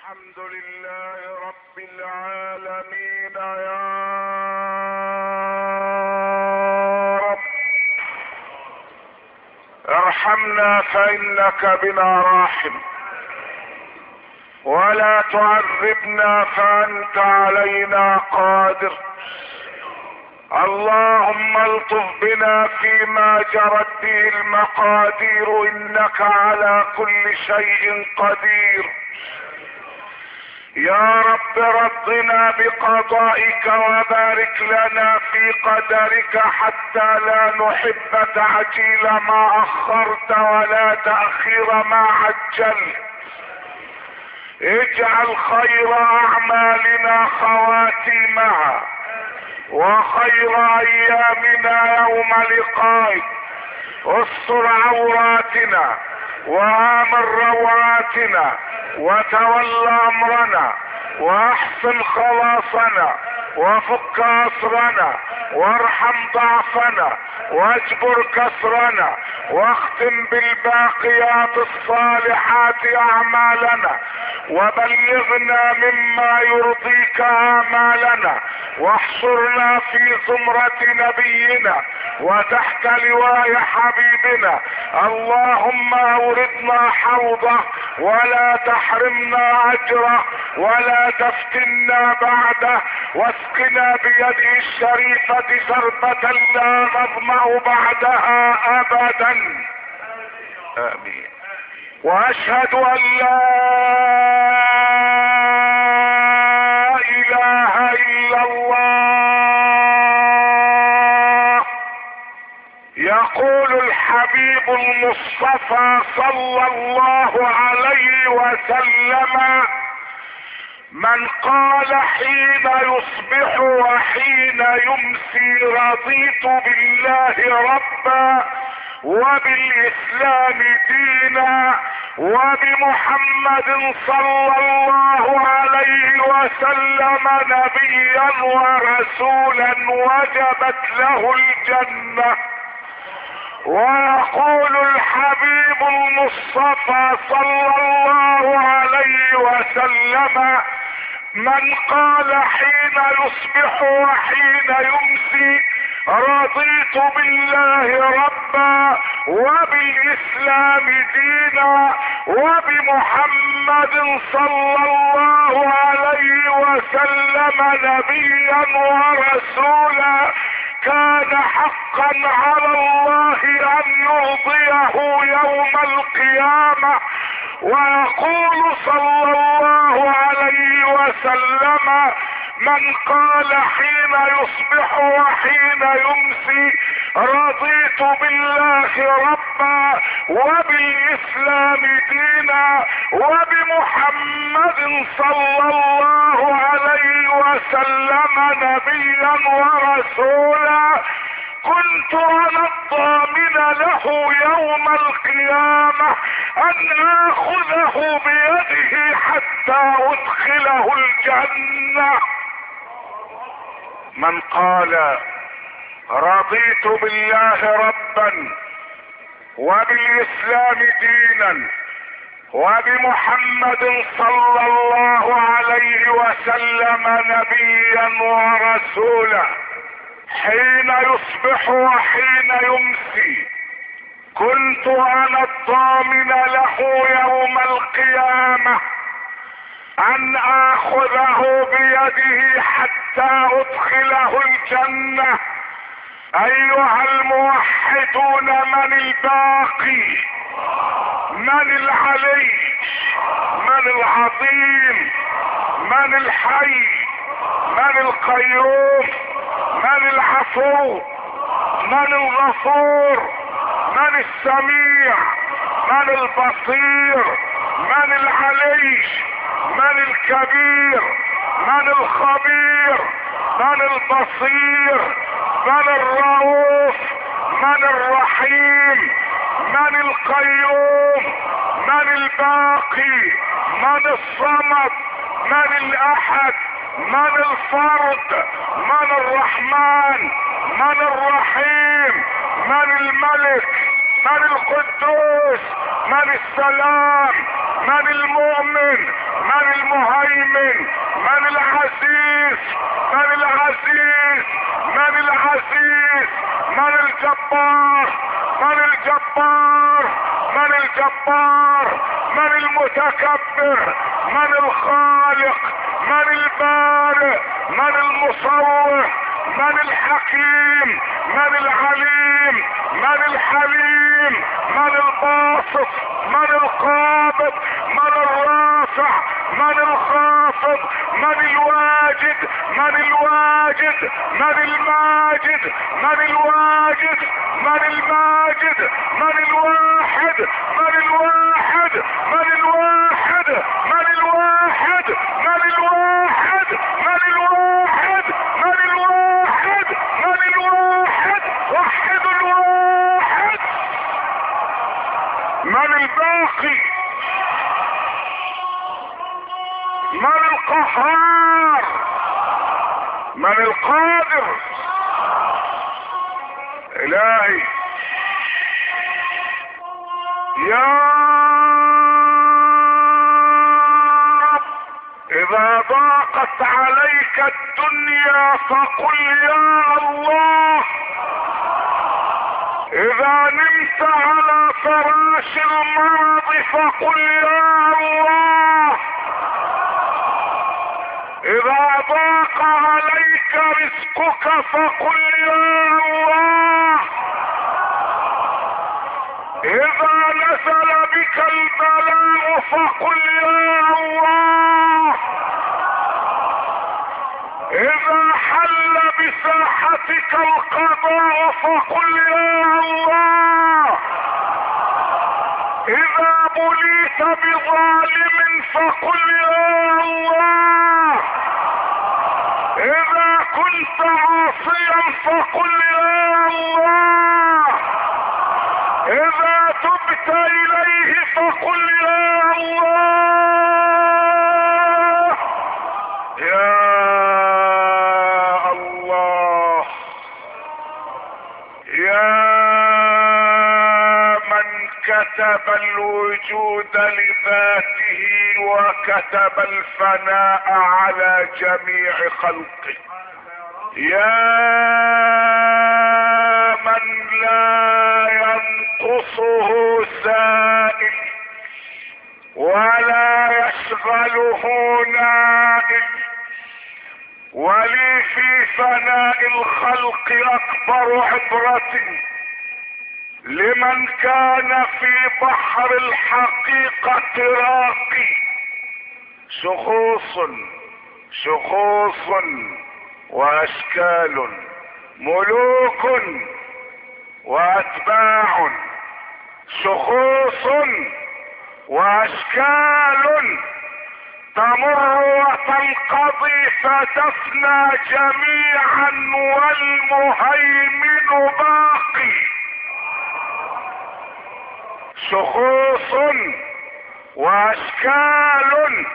الحمد لله رب العالمين يا رب، ارحمنا فإنك بنا راحم، ولا تعذبنا فأنت علينا قادر. اللهم الطف بنا فيما جرت به المقادير، انك على كل شيء قدير. يا رب رضنا بقضائك وبارك لنا في قدرك، حتى لا نحب تعجيل ما اخرت ولا تأخير ما عجلت. اجعل خير اعمالنا خواتيمها، وخير ايامنا يوم لقائك. استر عوراتنا وامن روعاتنا، وتول امرنا، واحسن خلاصنا، وفك اسرنا، وارحم ضعفنا، واجبر كسرنا، واختم بالباقيات الصالحات اعمالنا، وبلغنا مما يرضيك امالنا، واحشرنا في زمرة نبينا وتحت لواء حبيبنا. اللهم اوردنا حوضه ولا تحرمنا اجره، ولا تفتنا بعده، واسقنا بيده الشريفة شربة لا نظمأ بعدها ابدا. امين. واشهد ان لا اله الا الله. يقول الحبيب المصطفى صلى الله عليه وسلم: من قال حين يصبح وحين يمسي رضيت بالله ربا وبالاسلام دينا وبمحمد صلى الله عليه وسلم نبيا ورسولا، وجبت له الجنة. ويقول الحبيب المصطفى صلى الله عليه وسلم: من قال حين يصبح وحين يمسي رضيت بالله ربا وبالاسلام دينا وبمحمد صلى الله عليه وسلم نبيا ورسولا، كان حقا على الله ان يرضيه يوم القيامة. ويقول صلى الله عليه وسلم: من قال حين يصبح وحين يمسي رضيت بالله ربا وبالاسلام دينا وبمحمد صلى الله عليه وسلم نبيا ورسولا، كنت انا الضامن له يوم القيامة ان اخذه بيده حتى ادخله الجنة. من قال رضيت بالله ربا وبالاسلام دينا وبمحمد صلى الله عليه وسلم نبيا ورسولا، حين يصبح وحين يمسي كنت انا الضامن له يوم القيامة ان اخذه بيده حتى ادخله الجنة. ايها الموحدون، من الباقي؟ من العلي؟ من العظيم؟ من الحي؟ من القيوم؟ من العفو؟ من الغفور؟ من السميع؟ من البصير؟ من العلي؟ من الكبير؟ من الخبير؟ من البصير؟ من الرؤوف؟ من الرحيم؟ من القيوم؟ من الباقي؟ من الصمد؟ من الاحد؟ من الفرد؟ من الرحمن؟ من الرحيم؟ من الملك؟ من القدوس؟ من السلام؟ من المؤمن؟ من الجبار؟ من المتكبر؟ من الخالق؟ من البارئ؟ من المصور؟ من الحكيم؟ من العليم؟ من الحليم؟ من الباسط؟ من القابض؟ من الرافع؟ من الخافض؟ من الواجد؟ من الواجد؟ من الماجد؟ من الواجد؟ من الماجد؟ من الواحد؟ من الواحد؟ من الواحد؟ من الواحد؟ من الواحد؟ من الواحد؟ من الواحد؟ من الواحد؟ وحد الواحد. من الباقي؟ من القهار؟ من القادر؟ الهي يا رب، اذا ضاقت عليك الدنيا فقل يا الله. اذا نمت على فراش المرض فقل يا الله. اذا ضاق عليك رزقك فقل يا الله. اذا نزل بك البلاء فقل يا الله. اذا حل بساحتك القضاء فقل يا الله. اذا بليت بظالم فقل يا الله. اذا كنت عاصيا فقل يا الله. اذا تبت اليه فقل يا الله. يا الله، يا من كتب الوجود لذاته وكتب الفناء على جميع خلقه، يا من لا ينقصه سائل ولا يشغله نائل، ولي في فناء الخلق اكبر عبرة لمن كان في بحر الحقيقة راقي. شخوص واشكال، ملوك واتباع، شخوص واشكال تمر وتنقضي فتفنى جميعا والمهيمن باقي. شخوص واشكال،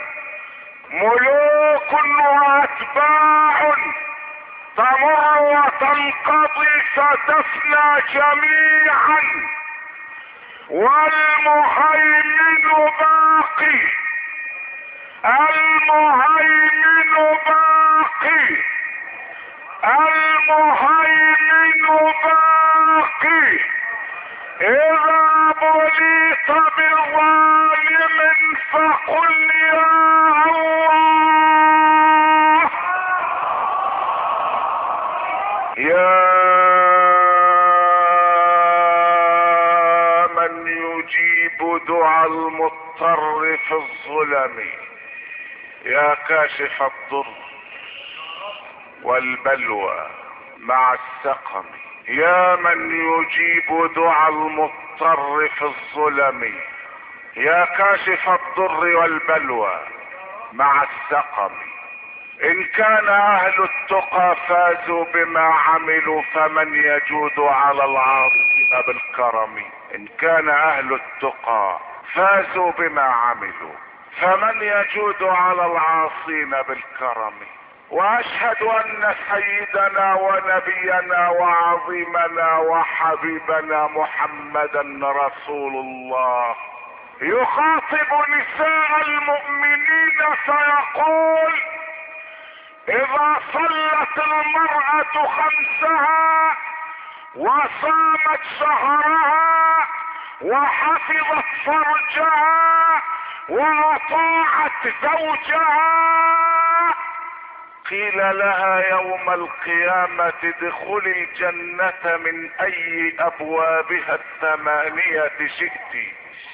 ملوك واتباع تمر وتنقضي فتفنى جميعا والمهيمن باقي. المهيمن باقي، المهيمن باقي. اذا بليت بظالم فقل يا الله. يا من يجيب دعاء المضطر في الظلم، يا كاشف الضر والبلوى مع السقم، يا من يجيب دعاء المضطر في الظلم، يا كاشف الضر والبلوى مع السقم. ان كان اهل التقى فازوا بما عملوا فمن يجود على العاصين بالكرم. ان كان اهل التقى فازوا بما عملوا فمن يجود على العاصين بالكرم. واشهد ان سيدنا ونبينا وعظيمنا وحبيبنا محمدا رسول الله يخاطب نساء المؤمنين فيقول: اذا صلت المرأة خمسها وصامت شهرها وحفظت فرجها واطاعت زوجها، قيل لها يوم القيامة ادخلي الجنة من اي ابوابها 8 شئت.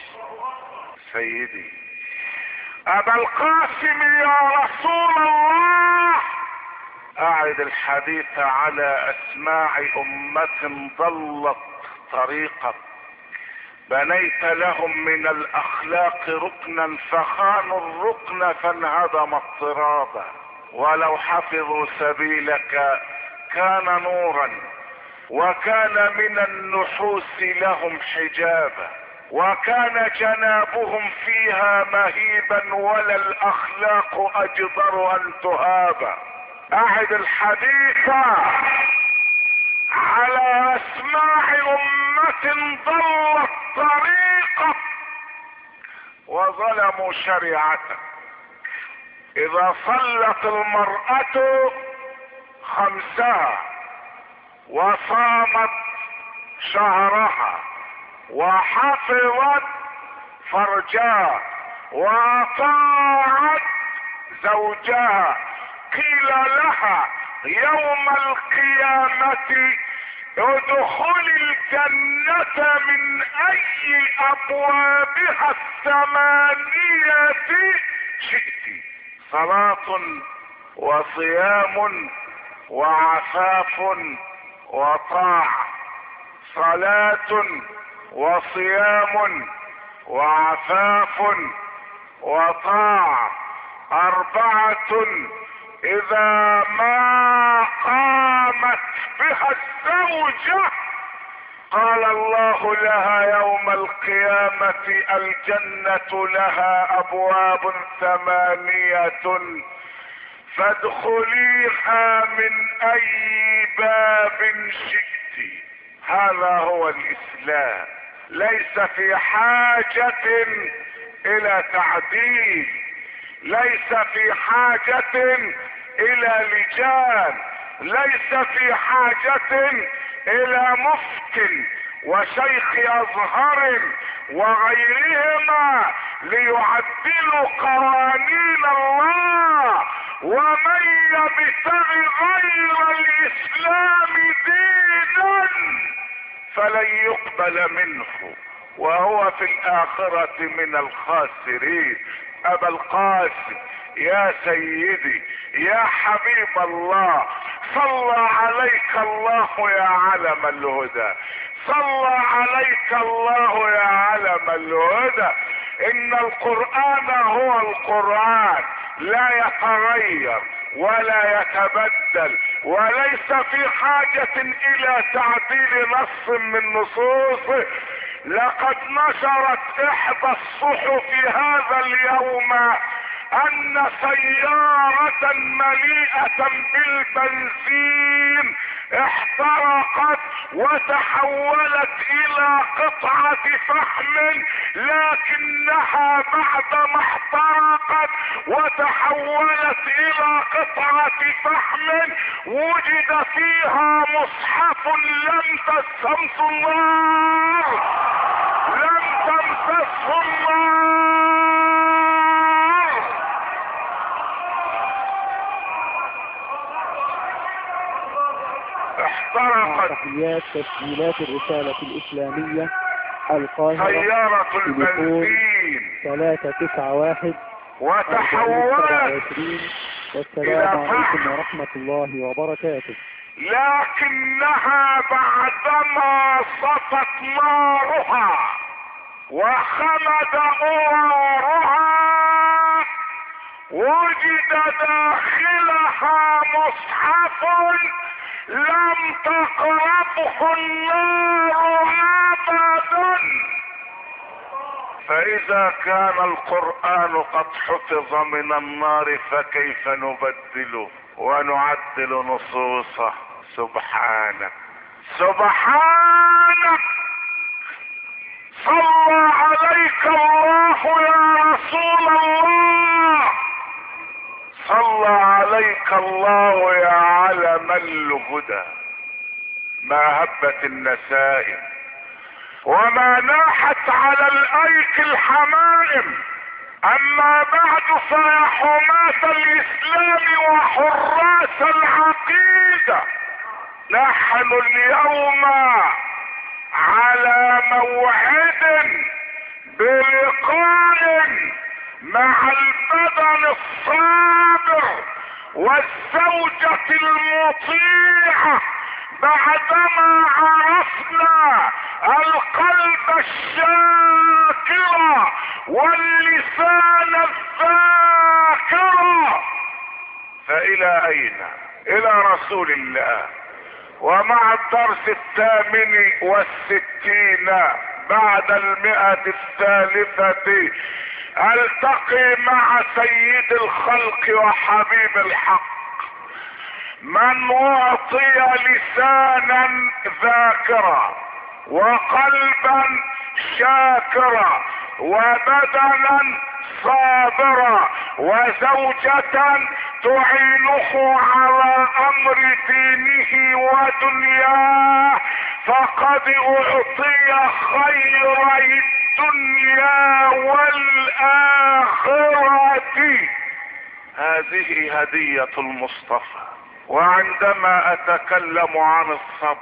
سيدي ابا القاسم يا رسول الله، اعد الحديث على اسماع امة ضلت طريقك، بنيت لهم من الاخلاق ركنا فخانوا الركن فانهدم التراب، ولو حفظوا سبيلك كان نورا، وكان من النحوس لهم حجابا، وكان جنابهم فيها مهيبا، ولا الاخلاق اجدر ان تهاب. اعد الحديث على اسماع امة ضلت طريقك وظلموا شريعتك. اذا صلت المرأة 5 وصامت شهرها وحفظت فرجها واطاعت زوجها، قيل لها يوم القيامة ادخلي الجنة من اي ابوابها 8 شئت. صلاة وصيام وعفاف وطاعة، صلاة وصيام وعفاف وطاعة، 4 اذا ما قامت بها الزوجة قال الله لها يوم القيامة الجنة لها ابواب 8 فادخليها من اي باب شئت. هذا هو الاسلام، ليس في حاجة الى تعديل، ليس في حاجة الى لجان، ليس في حاجة الى مفت وشيخ ازهر وغيرهما ليعدلوا قوانين الله. ومن يبتغ غير الاسلام دينا فلن يقبل منه وهو في الاخرة من الخاسرين. ابا القاسم يا سيدي يا حبيب الله، صلى عليك الله يا علم الهدى، صلى عليك الله يا علم الهدى. ان القرآن هو القرآن، لا يتغير ولا يتبدل، وليس في حاجة الى تعديل نص من نصوصه. لقد نشرت احدى الصحف هذا اليوم ان سيارة مليئة بالبنزين احترقت وتحولت الى قطعة فحم، لكنها بعدما احترقت وتحولت الى قطعة فحم وجد فيها مصحف لم تمسسه النار، لم تمسسه النار. احترقت. تحيات تسجيلات الرسالة الإسلامية القاهرة، سيارة البنزين 391 وتحولت. والسلام عليكم ورحمة الله وبركاته. لكنها بعدما صفت نارها وخمد أوارها وجد داخلها مصحف لم تقربه النار ابدا. فاذا كان القرآن قد حفظ من النار فكيف نبدله ونعدل نصوصه؟ سبحانك سبحانك. صلى عليك الله يا رسول الله، صلى عليك الله يا علم الهدى. ما هبت النسائم وما ناحت على الايك الحمائم. اما بعد فيا حماة الاسلام وحراس العقيدة، نحن اليوم على موعد بلقاء مع البدن الصابر والزوجة المطيعة، بعدما عرفنا القلب الشاكر واللسان الذاكر. فإلى أين؟ إلى رسول الله. ومع الدرس 68 بعد 100 التقي مع سيد الخلق وحبيب الحق، من اعطي لسانا ذاكرا وقلبا شاكرا وبدنا صابرا وزوجة تعينه على امر دينه ودنياه، فقد اعطي خيري الدنيا والاخرة. هذه هدية المصطفى. وعندما اتكلم عن الصبر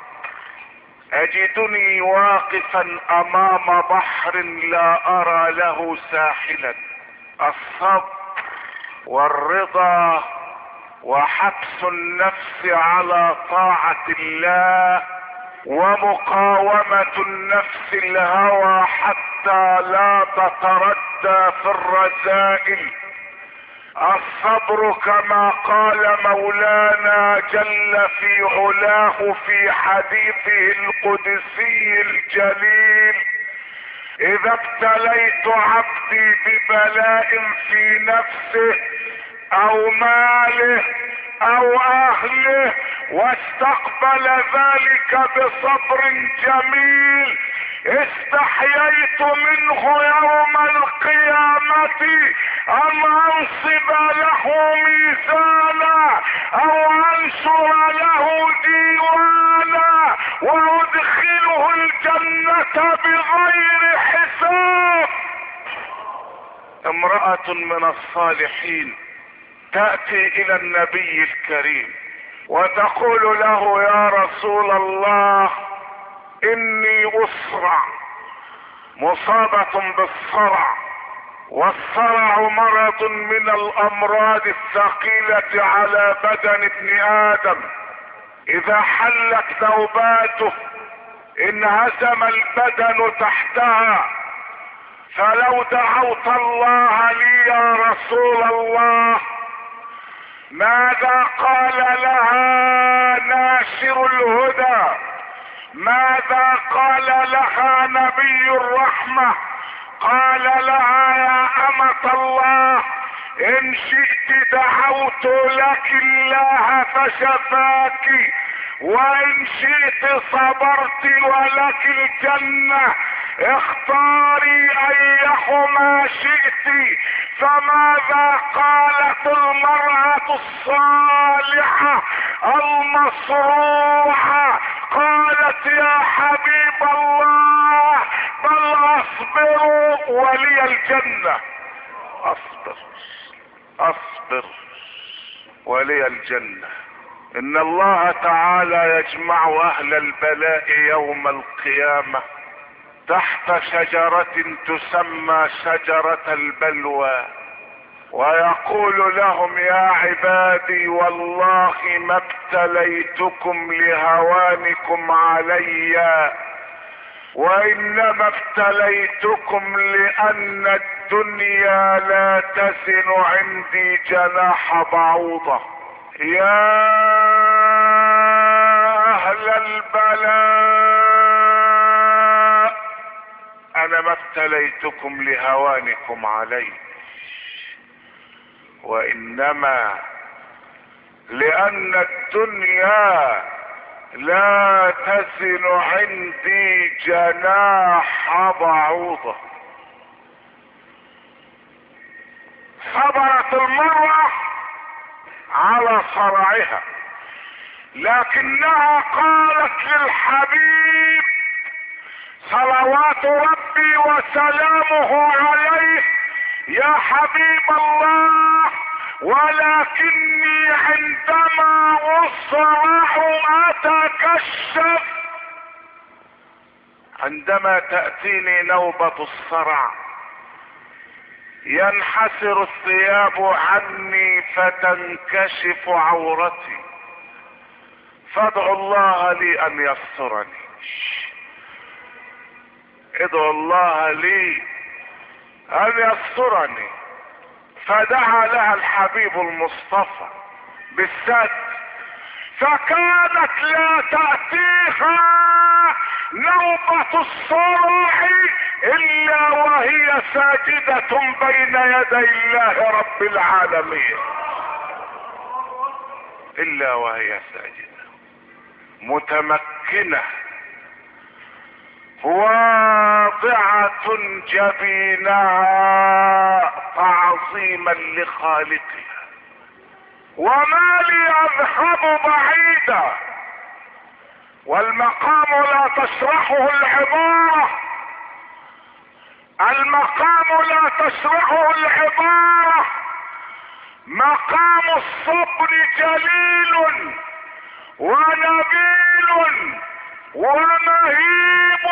اجدني واقفا امام بحر لا ارى له ساحلا. الصبر والرضا وحبس النفس على طاعة الله ومقاومة النفس الهوى حتى لا تتردى في الرذائل. الصبر كما قال مولانا جل في علاه في حديثه القدسي الجليل: اذا ابتليت عبدي ببلاء في نفسه او ماله او اهله واستقبل ذلك بصبر جميل، استحييت منه يوم القيامة ان انصب له ميزانا او انشر له ديوانا وادخله الجنة بغير حساب. امرأة من الصالحين تأتي الى النبي الكريم وتقول له: يا رسول الله، اني اسرع، مصابة بالصرع، والصرع مرض من الامراض الثقيلة على بدن ابن ادم، اذا حلت نوباته انهزم البدن تحتها، فلو دعوت الله لي يا رسول الله ماذا قال لها ناشر الهدى؟ ماذا قال لها نبي الرحمة؟ قال لها: يا أمة الله، إن شئت دعوت لك الله فشفاك، وإن شئت صبرت ولك الجنة، اختاري ايهما شئت. فماذا قالت المرأة الصالحة المصروحة؟ قالت: يا حبيب الله، بل اصبر ولي الجنة. اصبر ولي الجنة. ان الله تعالى يجمع اهل البلاء يوم القيامة تحت شجرة تسمى شجرة البلوى، ويقول لهم: يا عبادي، والله ما ابتليتكم لهوانكم علي، وانما ابتليتكم لان الدنيا لا تزن عندي جناح بعوضة. يا اهل البلاء، انا ما ابتليتكم لهوانكم علي، وانما لان الدنيا لا تزن عندي جناح بعوضة. صبرت المرأة على صرعها، لكنها قالت للحبيب صلوات ربي وسلامه عليه: يا حبيب الله، ولكني عندما أصرع أتكشف. عندما تأتيني نوبة الصرع ينحسر الثياب عني فتنكشف عورتي، فادعوا الله لي ان يسترني. ادعوا الله لي ان يسترني. فدعا لها الحبيب المصطفى بالستر، فكانت لا تأتيها نوبة الصرع الا وهي ساجدة بين يدي الله رب العالمين، الا وهي ساجدة متمكنة واضعة جبينها تعظيما لخالقها. وما لي اذهب بعيدا، والمقام لا تشرحه العبارة، المقام لا تشرحه العبارة. مقام الصبر جليل ونبيل ومهيب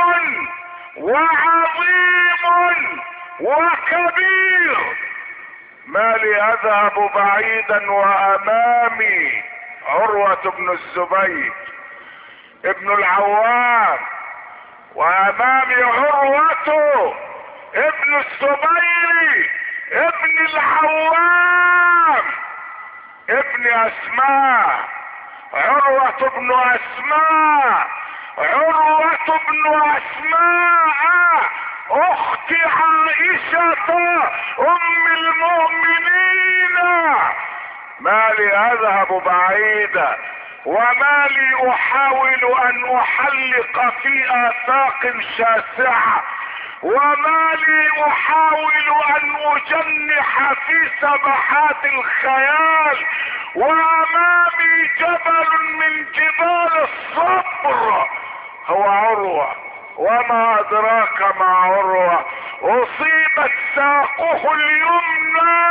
وعظيم وكبير. ما لي اذهب بعيدا وامامي عروة بن الزبير ابن العوام، وامامي عروة ابن الزبير ابن العوام ابن اسماء، عروة بن اسماء، عروة بن اسماء اخت عائشة ام المؤمنين. ما لي اذهب بعيدا، وما لي احاول ان احلق في افاق شاسعة، وما لي احاول ان اجنح في سبحات الخيال، وامامي جبل من جبال الصبر هو عروة. وما ادراك ما عروة، اصيبت ساقه اليمنى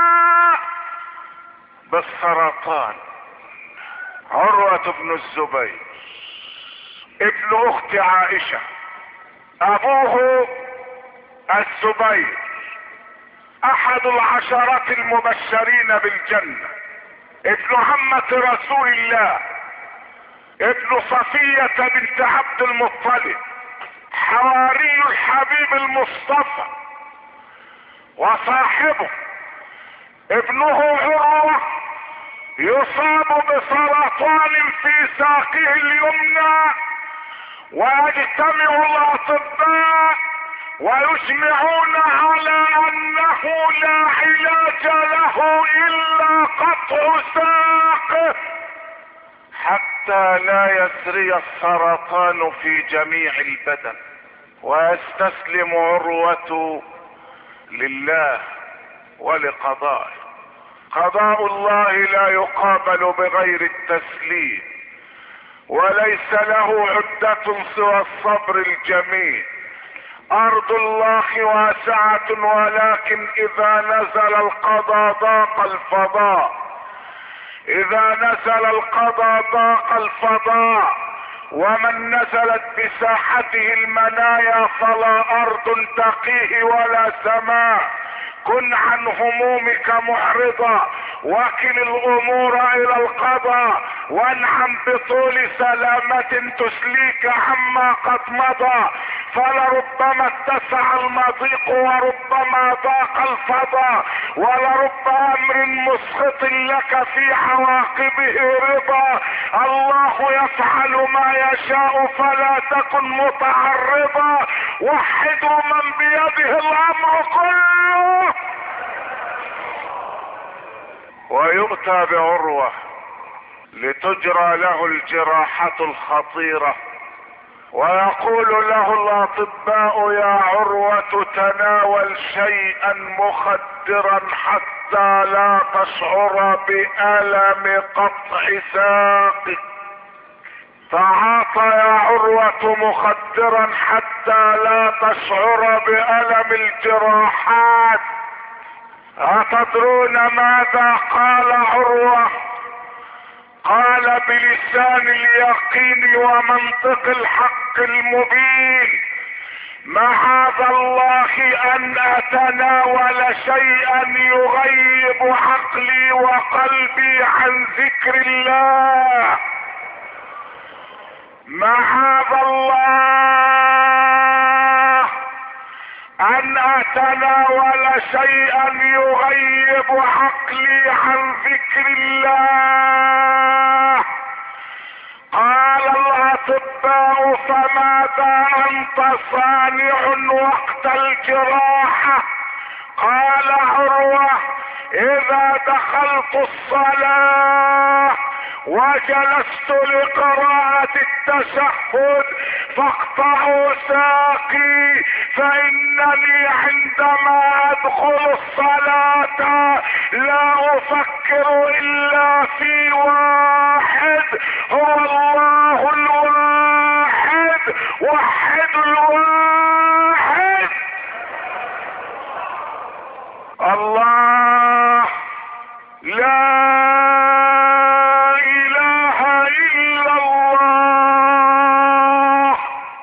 بالسرطان. عروة بن الزبير ابن اخت عائشة، ابوه الزبير احد العشرة المبشرين بالجنة، ابن عمة رسول الله، ابن صفية بنت عبد المطلب، حواري الحبيب المصطفى، وصاحبه ابنه عروة يصاب بسرطان في ساقه اليمنى، ويجتمع الاطباء ويجمعون على انه لا علاج له الا قطع ساقه حتى لا يسري السرطان في جميع البدن. ويستسلم عروة لله ولقضائه. قضاء الله لا يقابل بغير التسليم، وليس له عدة سوى الصبر الجميل. ارض الله واسعة، ولكن اذا نزل القضاء ضاق الفضاء، اذا نزل القضاء ضاق الفضاء. ومن نزلت بساحته المنايا فلا ارض تقيه ولا سماء. كن عن همومك معرضا، وكل الامور الى القضاء، وانعم بطول سلامة تسليك عما قد مضى. فلربما اتسع المضيق وربما ضاق الفضاء، ولرب امر مسخط لك في عواقبه رضا. الله يفعل ما يشاء فلا تكن متعرضا. وحدوا من بيده الامر كله. ويؤتى بعروة لتجرى له الجراحة الخطيرة، ويقول له الاطباء: يا عروة تناول شيئا مخدرا حتى لا تشعر بألم قطع ساقك. تعاطى يا عروة مخدرا حتى لا تشعر بألم الجراحات. أتدرون ماذا قال عروة؟ قال بلسان اليقين ومنطق الحق المبين: معاذ الله ان اتناول شيئا يغيب عقلي وقلبي عن ذكر الله. معاذ الله ان اتناول شيئا يغيب عقلي عن ذكر الله. قال الاطباء: فماذا انت صانع وقت الجراحة؟ قال عروة: اذا دخلت الصلاة وجلست لقراءة التشهد فاقطعوا ساقي، فانني عندما ادخل الصلاة لا افكر الا في واحد، هو الله الواحد، وحد الواحد. الله لا اله الا الله.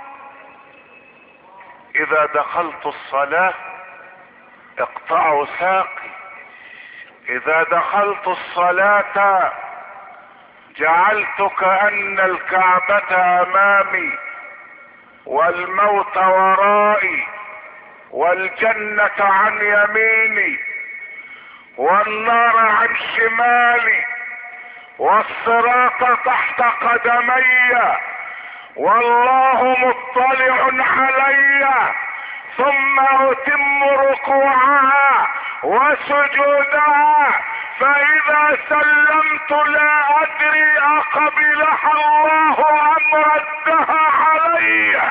اذا دخلت الصلاة اقطعوا ساقي. اذا دخلت الصلاة جعلت كأن الكعبة امامي والموت ورائي والجنة عن يميني والنار عن شمالي والصراط تحت قدمي والله مطلع علي، ثم اتم ركوعها وسجودها، فاذا سلمت لا ادري اقبلها الله ام ردها علي.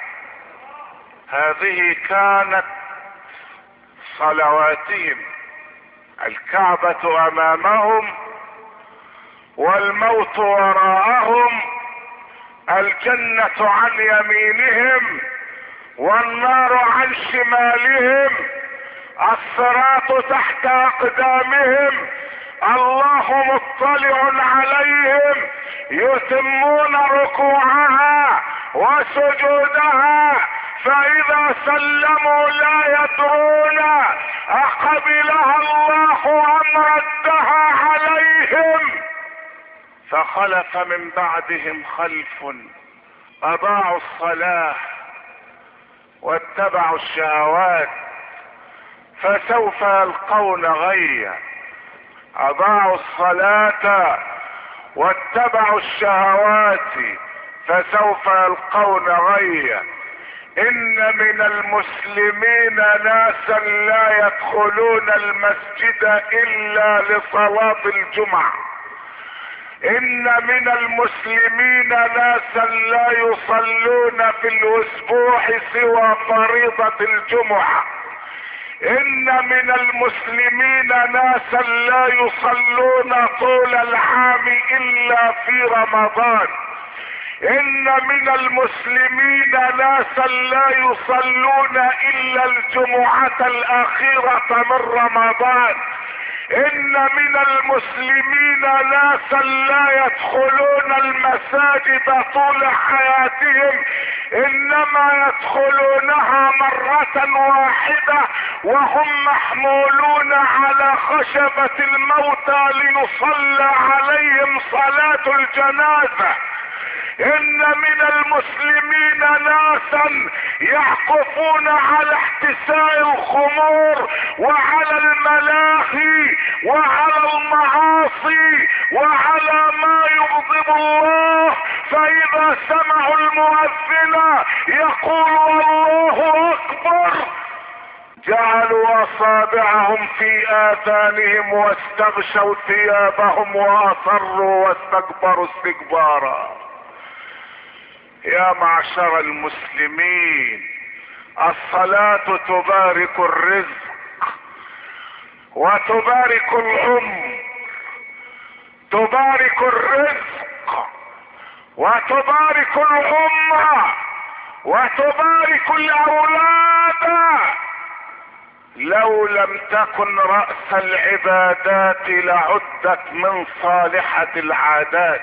هذه كانت صلواتهم، الكعبة امامهم والموت وراءهم، الجنة عن يمينهم والنار عن شمالهم، الصراط تحت اقدامهم، الله مطلع عليهم، يتمون ركوعها وسجودها، فاذا سلموا لا يدرون اقبلها الله ام ردها عليهم. فخلف من بعدهم خلف اضاعوا الصلاة واتبعوا الشهوات فسوف يلقون غيا. اضاعوا الصلاة واتبعوا الشهوات فسوف يلقون غيا. ان من المسلمين ناسا لا يدخلون المسجد الا لصلاة الجمعة. ان من المسلمين ناسا لا يصلون في الاسبوع سوى فريضة الجمعة. ان من المسلمين ناسا لا يصلون طول العام الا في رمضان. ان من المسلمين ناسا لا يصلون الا الجمعة الاخيرة من رمضان. ان من المسلمين ناسا لا يدخلون المساجد طول حياتهم، انما يدخلونها مرة واحدة وهم محمولون على خشبة الموتى ليصلى عليهم صلاة الجنازة. ان من المسلمين ناسا يعكفون على احتساء الخمور وعلى الملاهي وعلى المعاصي وعلى ما يغضب الله، فاذا سمعوا المؤذن يقول الله اكبر جعلوا اصابعهم في اذانهم واستغشوا ثيابهم واصروا واستكبروا استكبارا. يا معشر المسلمين، الصلاة تبارك الرزق وتبارك العمر، تبارك الرزق وتبارك الامة وتبارك الاولاد. لو لم تكن رأس العبادات لعدت من صالحة العادات.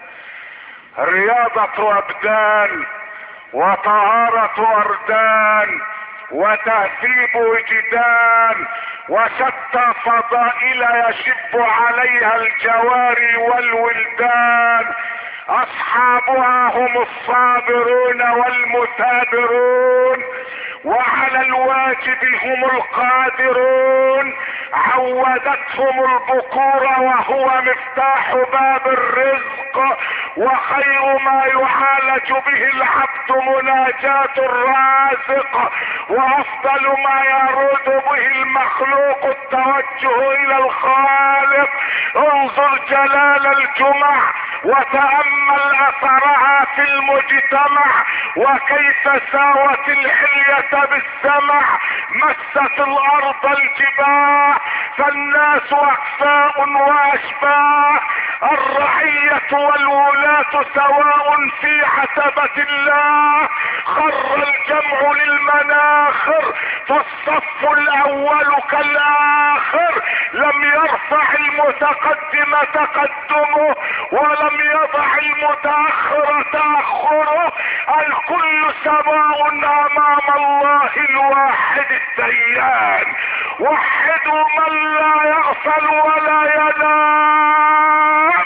رياضة ابدان وطهارة اردان وتهذيب وجدان وشتى فضائل يشب عليها الجواري والولدان. اصحابها هم الصابرون والمثابرون، وعلى الواجب هم القادرون. عودتهم البكور وهو مفتاح باب الرزق، وخير ما يعالج به العبد مناجاة الرازق، وافضل ما يرد به المخلوق التوجه الى الخالق. انظر جلال الجمع وتأمل اثرها في المجتمع، وكيف ساوت الحلية بالسمع. مست الارض الجباه فالناس اكفاء واشباه. الرعية والولاة سواء في عتبة الله. خر الجمع للمناخر فالصف الاول كالاخر. لم يرفع المتقدم تقدمه ولم يضع المتاخر تاخره. الكل سواء امام الله الواحد الديان. وحدوا من لا يغفل ولا ينام.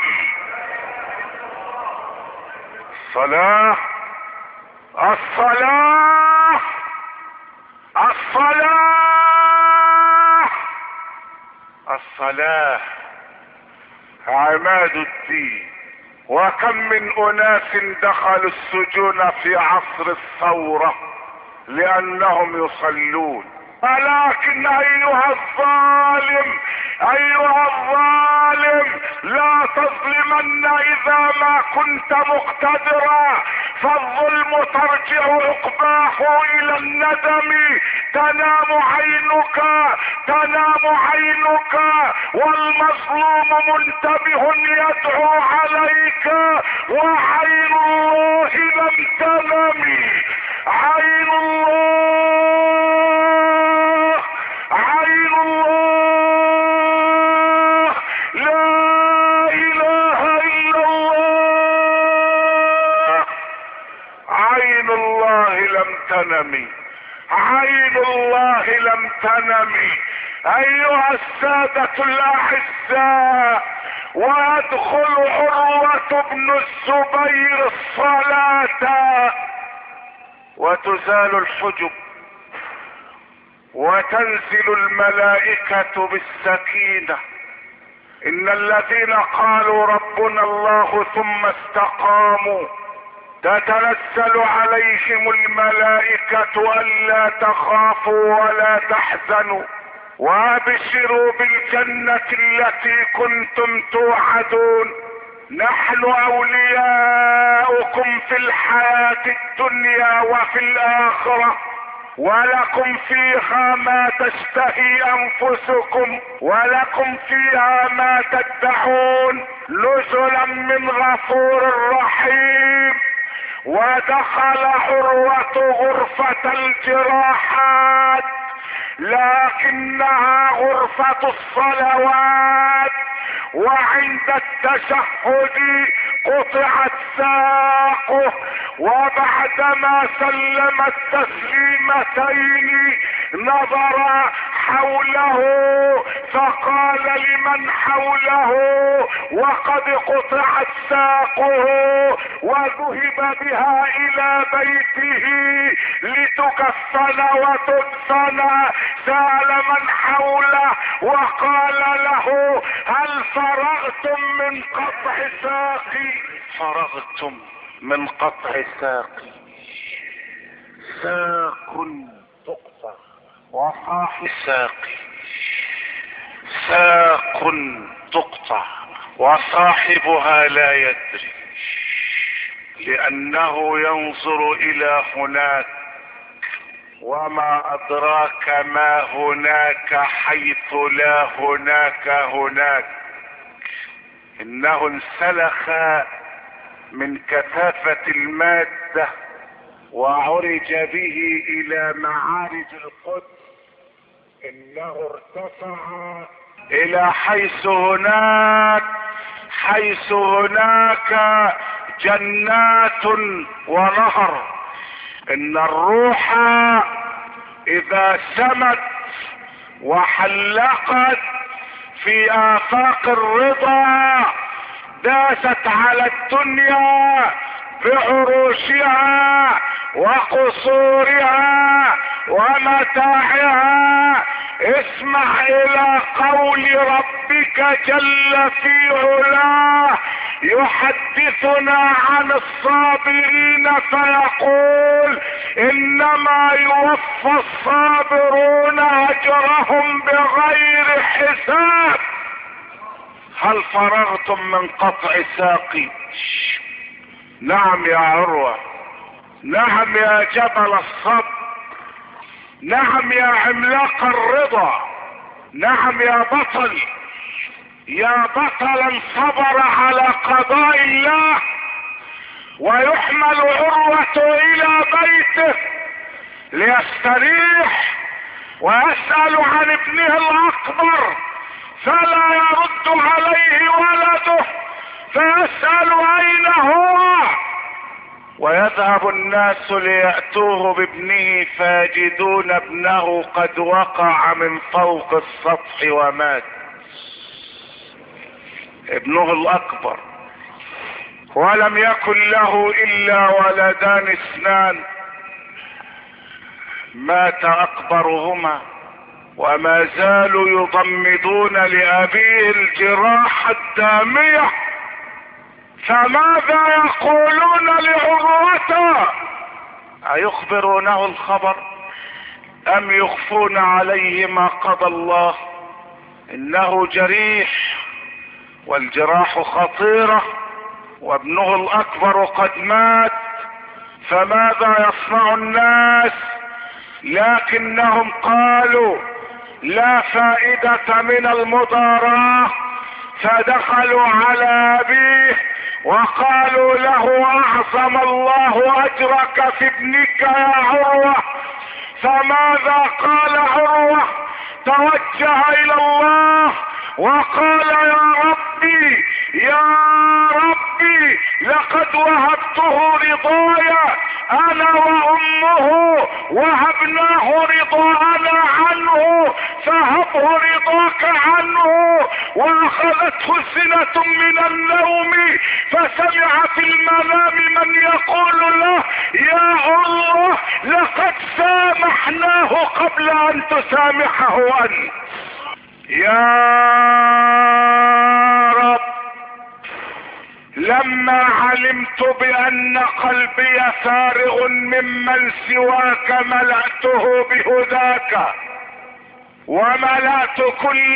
الصلاة الصلاة الصلاة الصلاة عماد الدين. وكم من اناس دخلوا السجون في عصر الثورة لانهم يصلون. ولكن ايها الظالم لا تظلمن اذا ما كنت مقتدرا، فالظلم ترجع عقباه الى الندم. تنام عينك والمظلوم منتبه يدعو عليك، وعين الله لم تنم. عين الله لا اله الا الله. عين الله لم تنم. عين الله لم تنم. ايها السادة الاعزاء، وادخل عروة بن الزبير الصلاة وتزال الحجب وتنزل الملائكة بالسكينة. ان الذين قالوا ربنا الله ثم استقاموا تتنزل عليهم الملائكة الا تخافوا ولا تحزنوا وابشروا بالجنة التي كنتم توعدون. نحن اولياؤكم في الحياة الدنيا وفي الاخرة، ولكم فيها ما تشتهي انفسكم ولكم فيها ما تدعون، نزلا من غفور رحيم. ودخل عروة غرفة الجراحات، لكنها غرفة الصلوات. وعند التشهد قطعت ساقه، وبعدما سلم التسليمتين نظر حوله فقال لمن حوله وقد قطعت ساقه وذهب بها الى بيته لتكفن وتدفن، سأل من حوله وقال له هل فرغتم من قطع ساقي؟ فرغتم من قطع ساقي. ساق تقطع وصاحب ساقي. ساق تقطع وصاحبها لا يدري، لانه ينظر الى هناك، وما ادراك ما هناك حيث لا هناك هناك. انه انسلخ من كثافة المادة وعرج به الى معارج القدس، انه ارتفع الى حيث هناك جنات ونهر. ان الروح اذا سمت وحلقت في آفاق الرضا داست على الدنيا بعروشها وقصورها ومتاعها. اسمع الى قول ربك جل في علاه يحدثنا عن الصابرين فيقول انما يوفى الصابرون اجرهم بغير حساب. هل فرغتم من قطع ساقي؟ نعم يا عروة، نعم يا جبل الصبر، نعم يا عملاق الرضا، نعم يا بطل، يا بطلا صبر على قضاء الله. ويحمل عروة الى بيته ليستريح ويسأل عن ابنه الاكبر فلا يرد عليه ولده فيسأل اين هو، ويذهب الناس ليأتوه بابنه فيجدون ابنه قد وقع من فوق السطح ومات. ابنه الاكبر ولم يكن له الا ولدان اثنان، مات اكبرهما وما زالوا يضمدون لابيه الجراح الدامية. فماذا يقولون لعروته؟ ايخبرونه الخبر ام يخفون عليه ما قضى الله؟ انه جريح والجراح خطيرة وابنه الاكبر قد مات، فماذا يصنع الناس؟ لكنهم قالوا لا فائدة من المضاراة، فدخلوا على ابيه وقالوا له اعظم الله اجرك في ابنك يا عروة. فماذا قال عروة؟ توجه الى الله وقال يا ربي لقد وهبته رضايا انا وامه وهبناه رضاءنا عنه فهبه رضاك عنه. واخذته سنة من النوم فسمع في المنام من يقول له يا الله لقد سامحناه قبل ان تسامحه انت. يا رب لما علمت بان قلبي فارغ ممن سواك ملأته بهداك وملأت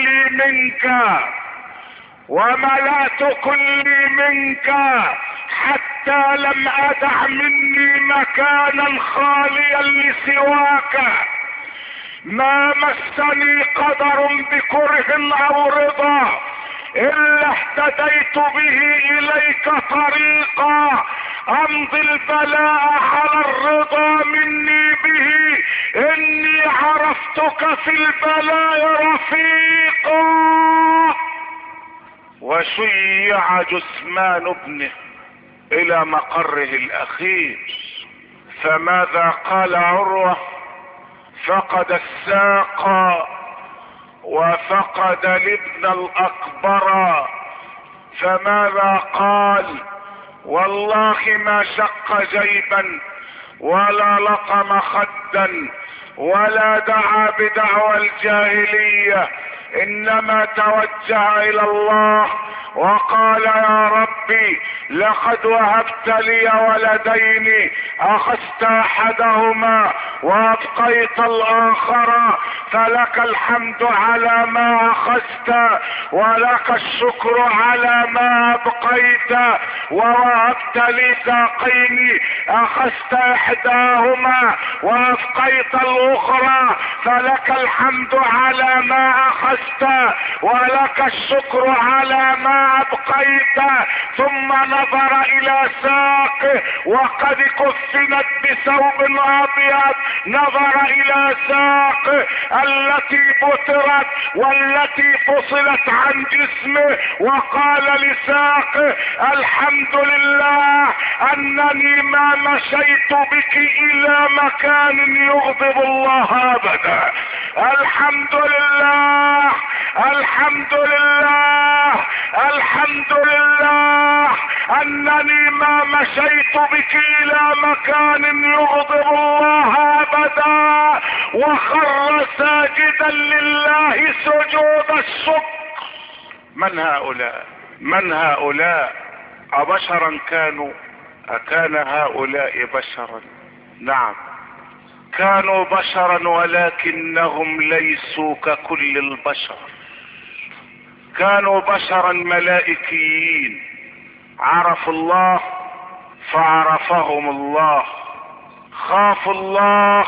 كلي منك حتى لم ادع مني مكانا خاليا لسواك. ما مسني قدر بكره او رضا الا اهتديت به اليك طريقا امضي البلاء على الرضا مني به اني عرفتك في البلاء رفيقا. وشيع جثمان ابنه الى مقره الاخير. فماذا قال عروة؟ فقد الساق وفقد الابن الاكبر. فماذا قال؟ والله ما شق جيبا ولا لطم خدا ولا دعا بدعوى الجاهلية، انما توجه الى الله وقال يا ربي لقد وهبت لي ولدين اخذت احدهما وابقيت الاخر، فلك الحمد على ما اخذت ولك الشكر على ما ابقيت. ووهبت لي ساقين اخذت احداهما وابقيت الاخرى، فلك الحمد على ما اخذت اخذت ولك الشكر على ما ابقيت. ثم نظر الى ساقه وقد كفنت بثوب ابيض، نظر الى ساقه التي بترت والتي فصلت عن جسمه وقال لساقه: الحمد لله انني ما مشيت بك الى مكان يغضب الله ابدا. الحمد لله، الحمد لله، الحمد لله انني ما مشيت بك الى مكان يغضب الله ابدا. وخر ساجدا لله سجود الشكر. من هؤلاء؟ من هؤلاء؟ أبشرا كانوا؟ أكان هؤلاء بشرا؟ نعم كانوا بشرا، ولكنهم ليسوا ككل البشر. كانوا بشرا ملائكيين، عرفوا الله فعرفهم الله، خافوا الله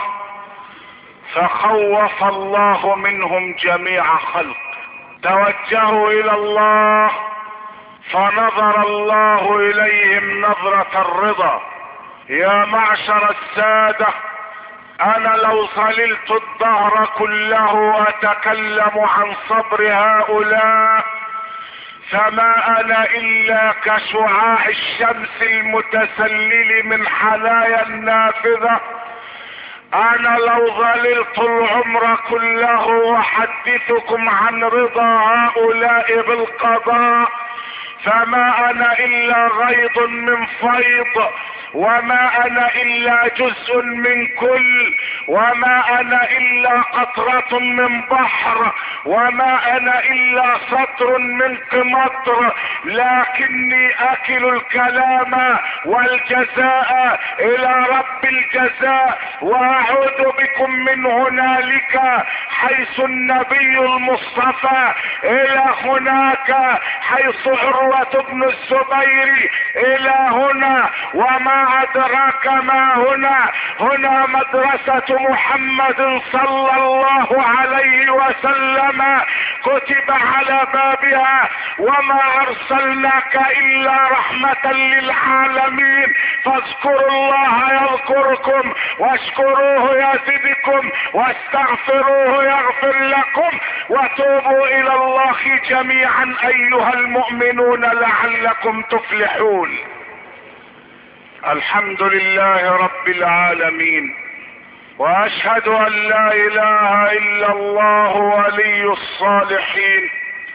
فخوف الله منهم جميع خلق، توجهوا الى الله فنظر الله اليهم نظرة الرضا. يا معشر السادة، انا لو ظللت الدهر كله اتكلم عن صبر هؤلاء فما انا الا كشعاع الشمس المتسلل من حنايا النافذة. انا لو ظللت العمر كله وحدثكم عن رضا هؤلاء بالقضاء فما انا الا غيض من فيض، وما انا الا جزء من كل، وما انا الا قطرة من بحر، وما انا الا سطر من قمطر، لكني اكل الكلام والجزاء الى رب الجزاء. واعود بكم من هنالك حيث النبي المصطفى الى هناك حيث عروة بن الزبير الى هنا. وما ادراك ما هنا؟ هنا مدرسة محمد صلى الله عليه وسلم كتب على بابها: وما ارسلناك الا رحمة للعالمين، فاذكروا الله يذكركم واشكروه يزدكم واستغفروه يغفر لكم وتوبوا الى الله جميعا ايها المؤمنون لعلكم تفلحون. الحمد لله رب العالمين، واشهد ان لا اله الا الله ولي الصالحين،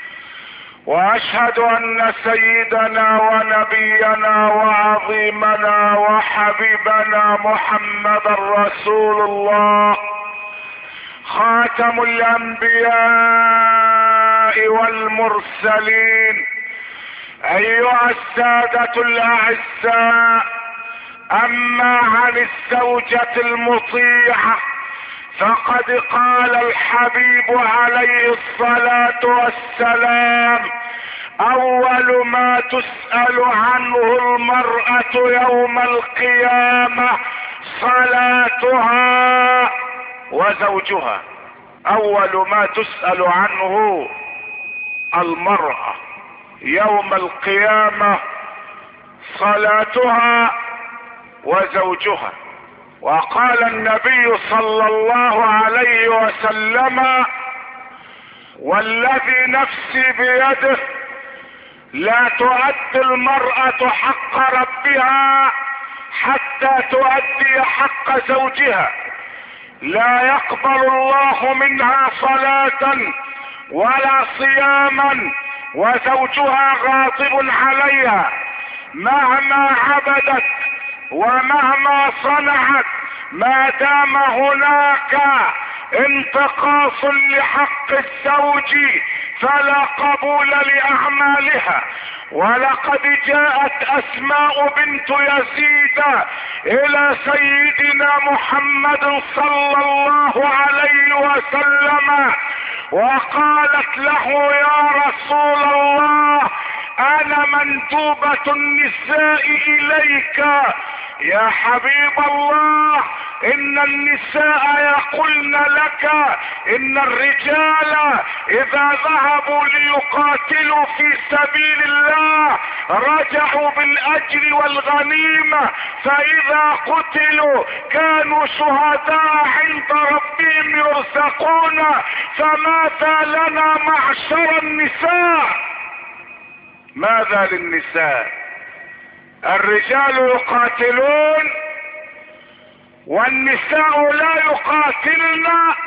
واشهد ان سيدنا ونبينا وعظيمنا وحبيبنا محمد رسول الله خاتم الانبياء والمرسلين. ايها السادة الاعزاء، اما عن الزوجة المطيعة فقد قال الحبيب عليه الصلاة والسلام: اول ما تسأل عنه المرأة يوم القيامة صلاتها وزوجها. اول ما تسأل عنه المرأة يوم القيامة صلاتها وزوجها. وقال النبي صلى الله عليه وسلم: والذي نفسي بيده لا تؤدي المرأة حق ربها حتى تؤدي حق زوجها. لا يقبل الله منها صلاة ولا صياما وزوجها غاضب عليها مهما عبدت ومهما صنعت، ما دام هناك انتقاص لحق الزوج فلا قبول لاعمالها. ولقد جاءت اسماء بنت يزيد الى سيدنا محمد صلى الله عليه وسلم وقالت له: يا رسول الله، انا مندوبة النساء اليك يا حبيب الله. ان النساء يقولن لك ان الرجال اذا ذهبوا ليقاتلوا في سبيل الله رجعوا بالاجر والغنيمة، فاذا قتلوا كانوا شهداء عند ربهم يرزقون. فماذا لنا معشر النساء؟ ماذا للنساء؟ الرجال يقاتلون والنساء لا يقاتلن،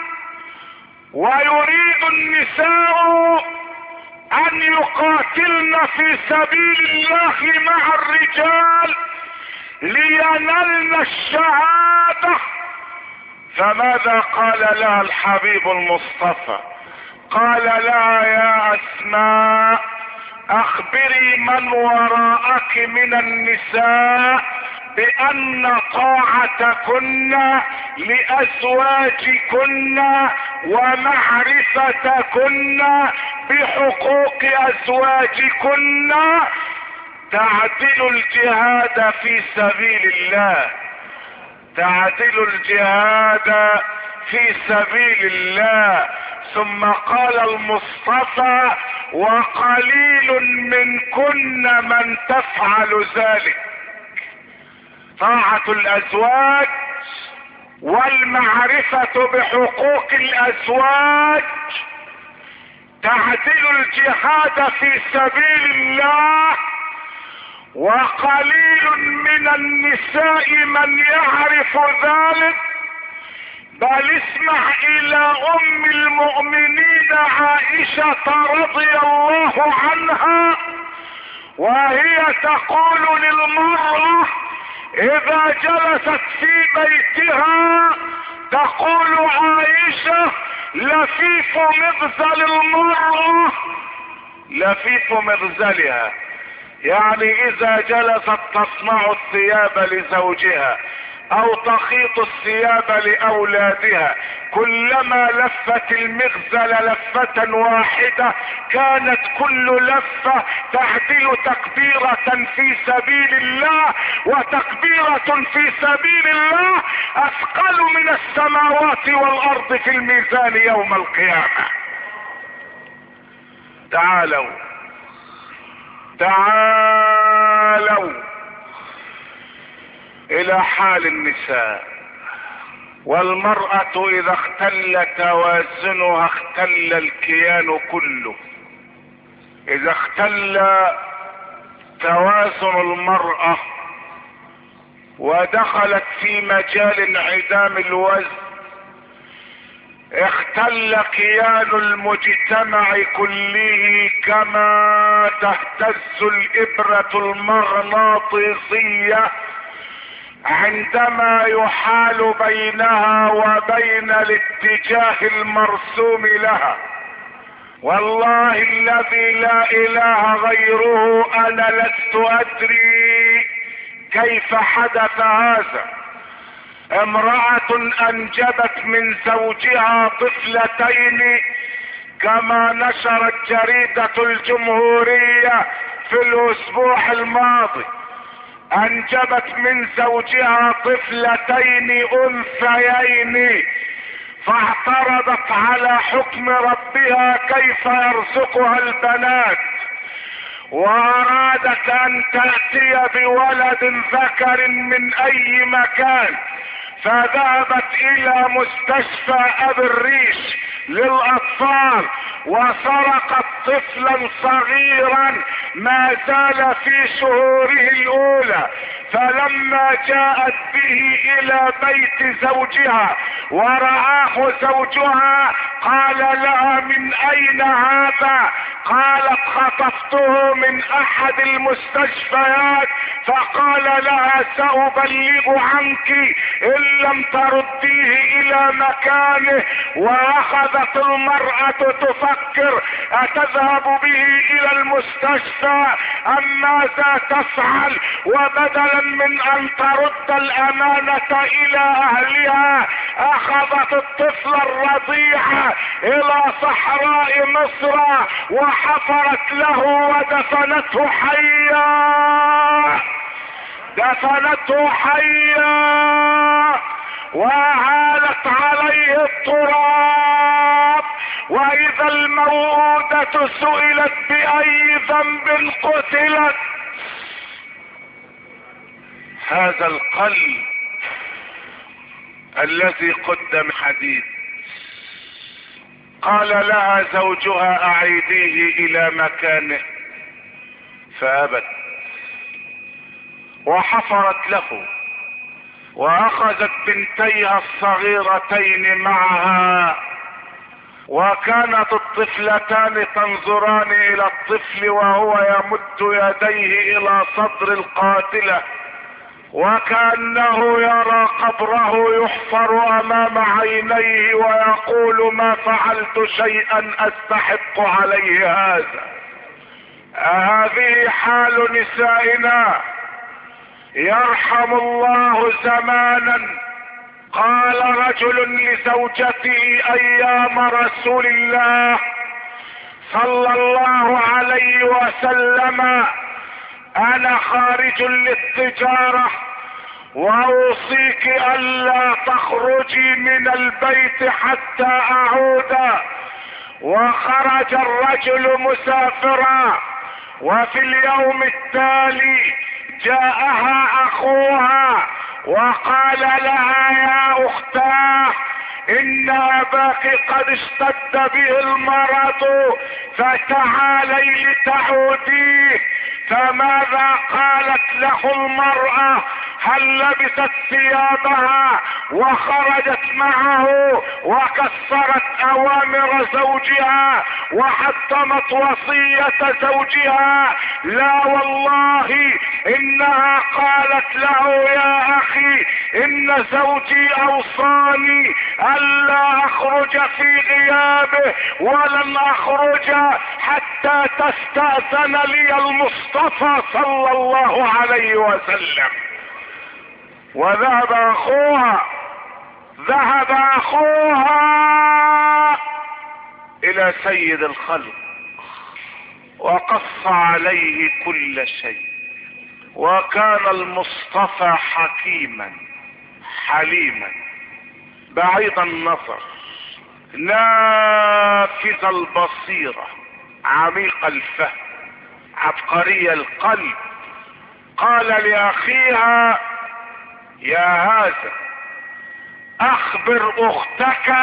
ويريد النساء ان يقاتلن في سبيل الله مع الرجال لينلن الشهادة. فماذا قال لها الحبيب المصطفى؟ قال لها يا اسماء اخبري من وراءك من النساء بان طاعتكن لازواجكن ومعرفتكن بحقوق ازواجكن تعدل الجهاد في سبيل الله، تعدل الجهاد في سبيل الله. ثم قال المصطفى وقليل منكن من تفعل ذلك. طاعة الازواج والمعرفة بحقوق الازواج تعدل الجهاد في سبيل الله، وقليل من النساء من يعرف ذلك. بل اسمع الى ام المؤمنين عائشة رضي الله عنها وهي تقول للمرأة اذا جلست في بيتها، تقول عائشة لفيف مغزل المرأة، لفيف مغزلها، يعني اذا جلست تصنع الثياب لزوجها او تخيط الثياب لاولادها، كلما لفت المغزل لفة واحدة كانت كل لفة تعدل تكبيرة في سبيل الله، وتكبيرة في سبيل الله اثقل من السماوات والارض في الميزان يوم القيامة. تعالوا تعالوا الى حال النساء. والمرأة اذا اختل توازنها اختل الكيان كله. اذا اختل توازن المرأة ودخلت في مجال انعدام الوزن اختل كيان المجتمع كله، كما تهتز الابرة المغناطيسية عندما يحال بينها وبين الاتجاه المرسوم لها. والله الذي لا اله غيره انا لست ادري كيف حدث هذا. امرأة انجبت من زوجها طفلتين كما نشرت جريدة الجمهورية في الاسبوع الماضي، انجبت من زوجها طفلتين انثيين، فاعترضت على حكم ربها كيف يرزقها البنات، وارادت ان تأتي بولد ذكر من اي مكان، فذهبت الى مستشفى ابي الريش للاطفال وسرقت طفلا صغيرا ما زال في شهوره الاولى. فلما جاءت به الى بيت زوجها ورآه زوجها قال لها من اين هذا؟ قالت خطفته من احد المستشفيات. فقال لها سأبلغ عنك ان لم ترديه الى مكانه. واخذت المرأة تفكر اتذهب به الى المستشفى ام ماذا تفعل، وبدلا من ان ترد الامانة الى اهلها اخذت الطفل الرضيع الى صحراء مصر وحفرت له ودفنته حيا، دفنته حيا وعالت عليه التراب. واذا الموءودة سئلت باي ذنب قتلت. هذا القلب الذي قدم حديد. قال لها زوجها اعيديه الى مكانه فابت، وحفرت له واخذت بنتيها الصغيرتين معها، وكانت الطفلتان تنظران الى الطفل وهو يمد يديه الى صدر القاتلة وكأنه يرى قبره يحفر امام عينيه ويقول ما فعلت شيئا استحق عليه هذا. هذه حال نسائنا. يرحم الله زمانا قال رجل لزوجته ايام رسول الله صلى الله عليه وسلم انا خارج للتجارة واوصيك الا تخرجي من البيت حتى اعود. وخرج الرجل مسافرا، وفي اليوم التالي جاءها اخوها وقال لها يا اختاه ان اباك قد اشتد به المرض فتعالي لتعوديه. فماذا قالت له المرأة؟ هل لبست ثيابها وخرجت معه وكسرت اوامر زوجها وحطمت وصية زوجها؟ لا والله، انها قالت له يا اخي ان زوجي اوصاني الا اخرج في غيابه ولن اخرج حتى تستأذن لي المصطفى صلى الله عليه وسلم. وذهب اخوها الى سيد الخلق وقص عليه كل شيء. وكان المصطفى حكيما حليما بعيد النظر نافذ البصيرة عميق الفهم عبقري القلب. قال لاخيها يا هذا اخبر اختك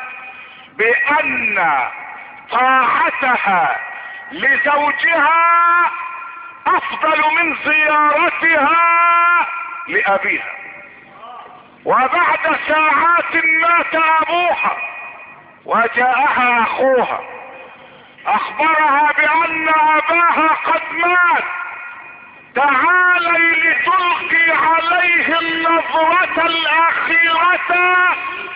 بان طاعتها لزوجها افضل من زيارتها لابيها. وبعد ساعات مات ابوها وجاءها اخوها اخبرها بان اباها قد مات. تعالي لتلقي عليه النظرة الاخيرة.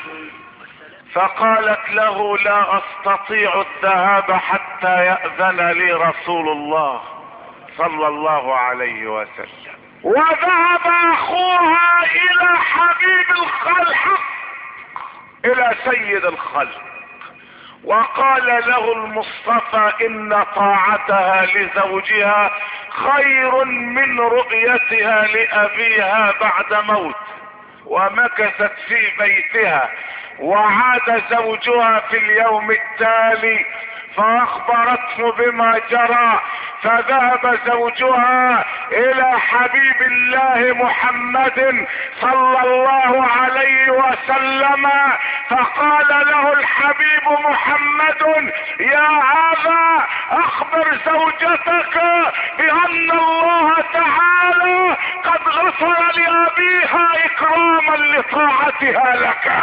فقالت له لا استطيع الذهاب حتى يأذن لي رسول الله صلى الله عليه وسلم. وذهب اخوها الى حبيب الخلق الى سيد الخلق وقال له المصطفى ان طاعتها لزوجها خير من رؤيتها لابيها بعد موت. ومكثت في بيتها وعاد زوجها في اليوم التالي فاخبرته بما جرى. فذهب زوجها الى حبيب الله محمد صلى الله عليه وسلم فقال له الحبيب محمد يا هذا اخبر زوجتك بان الله تعالى قد غفر لابيها اكراما لطاعتها لك.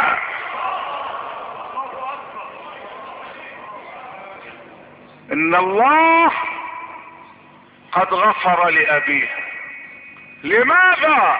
ان الله قد غفر لابيها. لماذا؟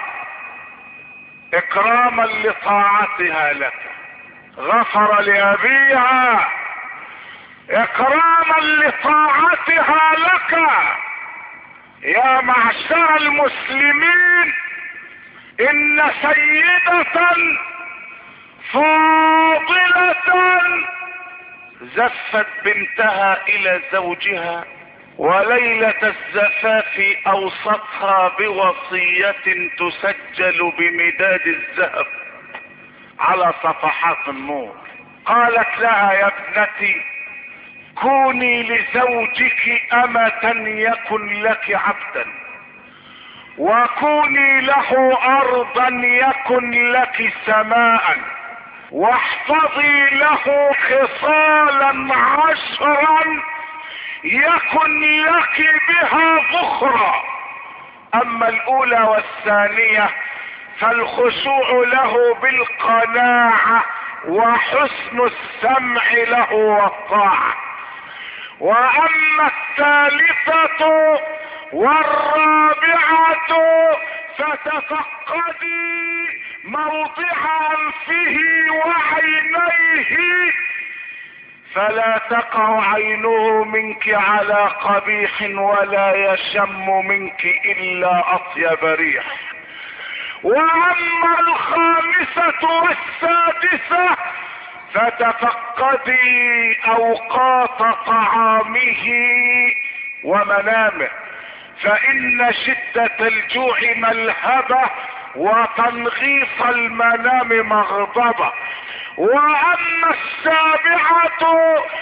اكراما لطاعتها لك. غفر لابيها اكراما لطاعتها لك. يا معشر المسلمين ان سيدة فاضلة زفت بنتها الى زوجها، وليلة الزفاف اوصتها بوصية تسجل بمداد الذهب على صفحات النور. قالت لها: يا ابنتي كوني لزوجك أمة يكن لك عبدا، وكوني له أرضا يكن لك سماء، واحفظي له خصالا 10 يكن لك بها ذخرا. أما الأولى والثانية فالخشوع له بالقناعة وحسن السمع له والطاعة. واما الثالثة والرابعة فتفقدي موضع انفه وعينيه فلا تقع عينه منك على قبيح ولا يشم منك الا اطيب ريح. واما الخامسة والسادسة فتفقدي اوقات طعامه ومنامه، فان شدة الجوع ملهبة وتنغيص المنام مغضبة. واما السابعة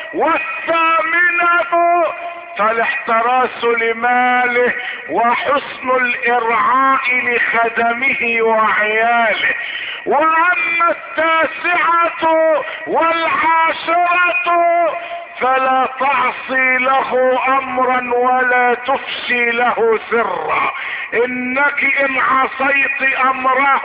والثامنة فالاحتراس لماله وحسن الارعاء لخدمه وعياله. واما التاسعة والعاشرة فلا تعصي له امرا ولا تفشي له سرا، انك ان عصيت امره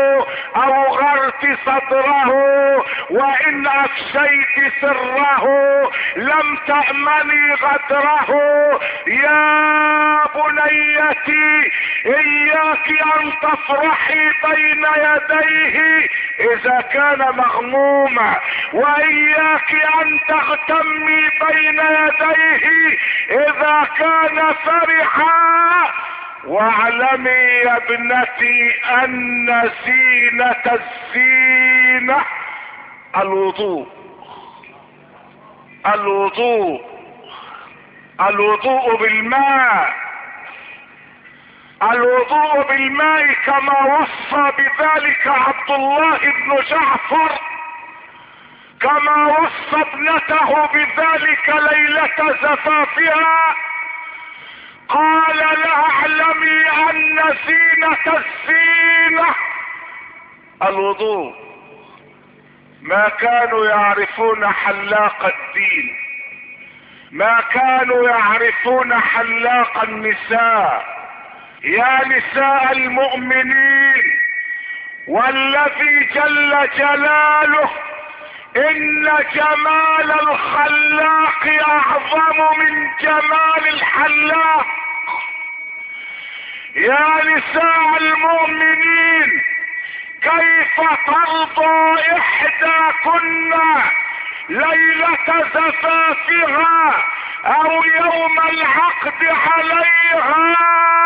اوغرت صدره، وان افشيت سره لم تأمني غدره. يا بنيتي اياك ان تفرحي بين يديه اذا كان مغموما، واياك ان تغتمي بين يديه اذا كان فرحا. واعلمي يا ابنتي ان زينة الزينة الوضوء. الوضوء بالماء، الوضوء بالماء كما وصى بذلك عبد الله بن جعفر، كما وصى ابنته بذلك ليلة زفافها. قال لها: اعلمي ان زينة الزينة الوضوء. ما كانوا يعرفون حلاق الدين، ما كانوا يعرفون حلاق النساء. يا نساء المؤمنين والذي جل جلاله ان جمال الخلاق اعظم من جمال الحلاق. يا نساء المؤمنين كيف ترضى احداكن ليلة زفافها او يوم العقد عليها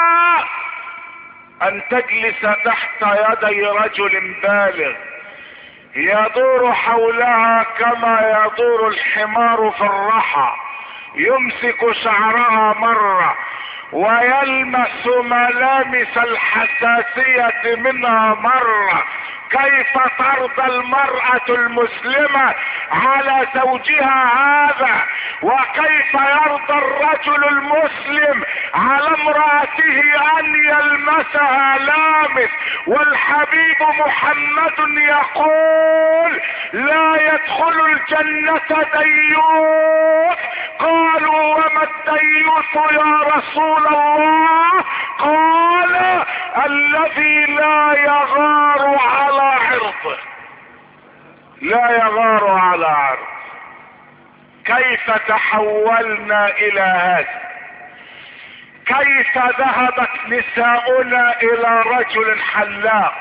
ان تجلس تحت يدي رجل بالغ يدور حولها كما يدور الحمار في الرحى، يمسك شعرها مرة ويلمس ملامس الحساسية منها مرة. كيف ترضى المرأة المسلمة على زوجها هذا؟ وكيف يرضى الرجل المسلم على امرأته ان يلمسها لامس؟ والحبيب محمد يقول: لا يدخل الجنة ديوث. قالوا: وما الديوث يا رسول الله؟ قال: الذي لا يغار على عرضه، لا يغار على عرضه. كيف تحولنا الى هذا؟ كيف ذهبت نساؤنا الى رجل حلاق؟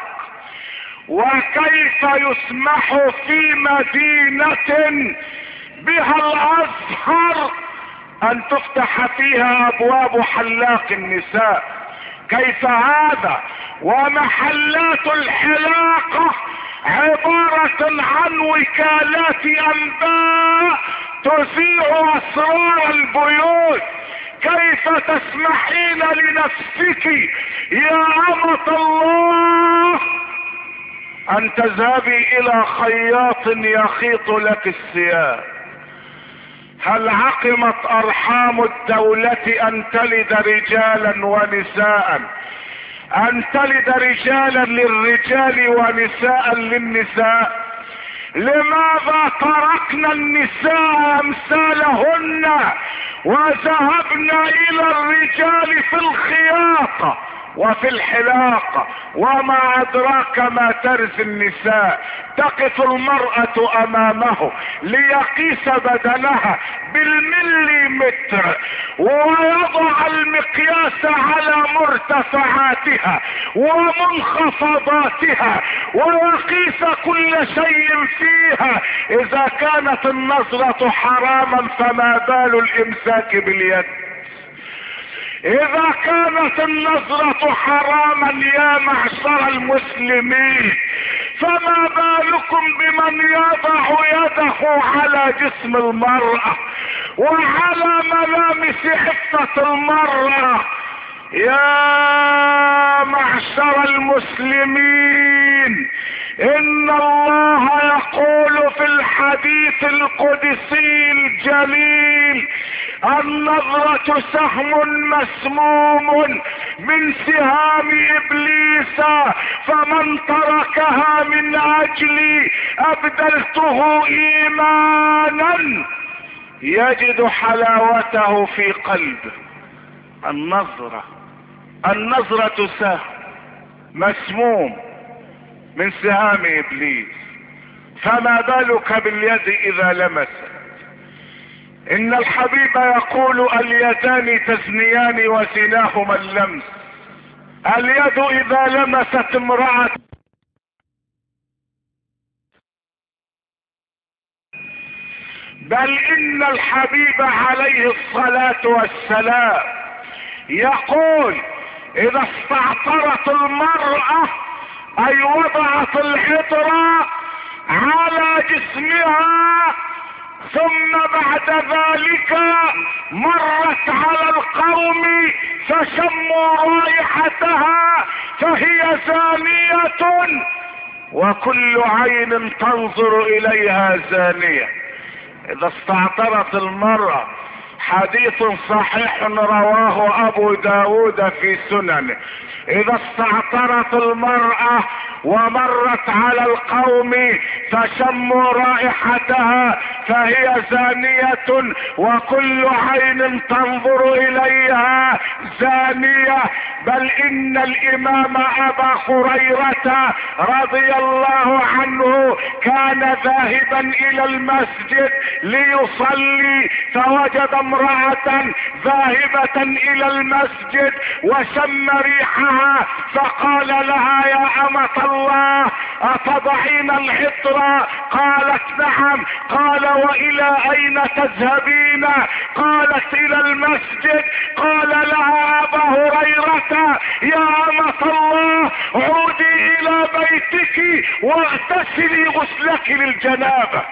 وكيف يسمح في مدينة بها الازهر ان تفتح فيها ابواب حلاق النساء؟ كيف هذا؟ ومحلات الحلاقة عبارة عن وكالات انباء تذيع اسرار البيوت. كيف تسمحين لنفسك يا أمة الله ان تذهبي الى خياط يخيط لك الثياب؟ هل عقمت ارحام الدولة ان تلد رجالا ونساء، ان تلد رجالا للرجال ونساء للنساء؟ لماذا تركنا النساء امثالهن وذهبنا الى الرجال في الخياطة وفي الحلاقة؟ وما ادراك ما ترزي النساء. تقف المرأة امامه ليقيس بدنها بالمليمتر ويضع المقياس على مرتفعاتها ومنخفضاتها ويقيس كل شيء فيها. اذا كانت النظرة حراما فما بال الامساك باليد؟ اذا كانت النظرة حراما يا معشر المسلمين فما بالكم بمن يضع يده على جسم المرأة وعلى ملامس عفة المرأة؟ يا معشر المسلمين، ان الله يقول في الحديث القدسي الجليل: النظرة سهم مسموم من سهام ابليس، فمن تركها من اجلي ابدلته ايمانا يجد حلاوته في قلبه. النظرة سهم مسموم من سهام ابليس، فما بالك باليد اذا لمست؟ ان الحبيب يقول: اليدان تزنيان وزناهما اللمس. اليد اذا لمست امرأة بل ان الحبيب عليه الصلاة والسلام يقول: اذا استعطرت المرأة اي وضعت العطر على جسمها ثم بعد ذلك مرت على القوم فشموا رائحتها فهي زانية، وكل عين تنظر اليها زانية. اذا استعطرت المرأة، حديث صحيح رواه ابو داود في سننه، اذا استعطرت المرأة ومرت على القوم فشموا رائحتها فهي زانية، وكل عين تنظر اليها زانية. بل ان الامام ابا هريرة رضي الله عنه كان ذاهبا الى المسجد ليصلي فوجد امرأة ذاهبة الى المسجد وشم ريحها فقال لها: يا امة الله اتضعين العطر؟ قالت: نعم. قال: والى اين تذهبين؟ قالت: الى المسجد. قال لها ابا هريرة: يا امة الله عودي الى بيتك واغتسلي غسلك للجنابة.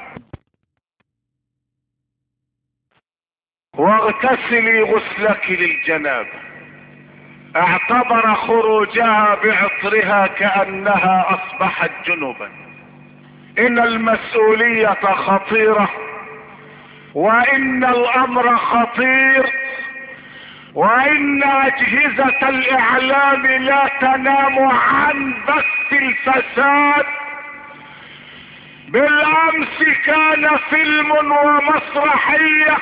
واغتسلي غسلك للجنابة. اعتبر خروجها بعطرها كأنها اصبحت جنبا. ان المسؤولية خطيرة، وان الامر خطير، وان اجهزة الاعلام لا تنام عن بث الفساد. بالامس كان فيلم ومسرحية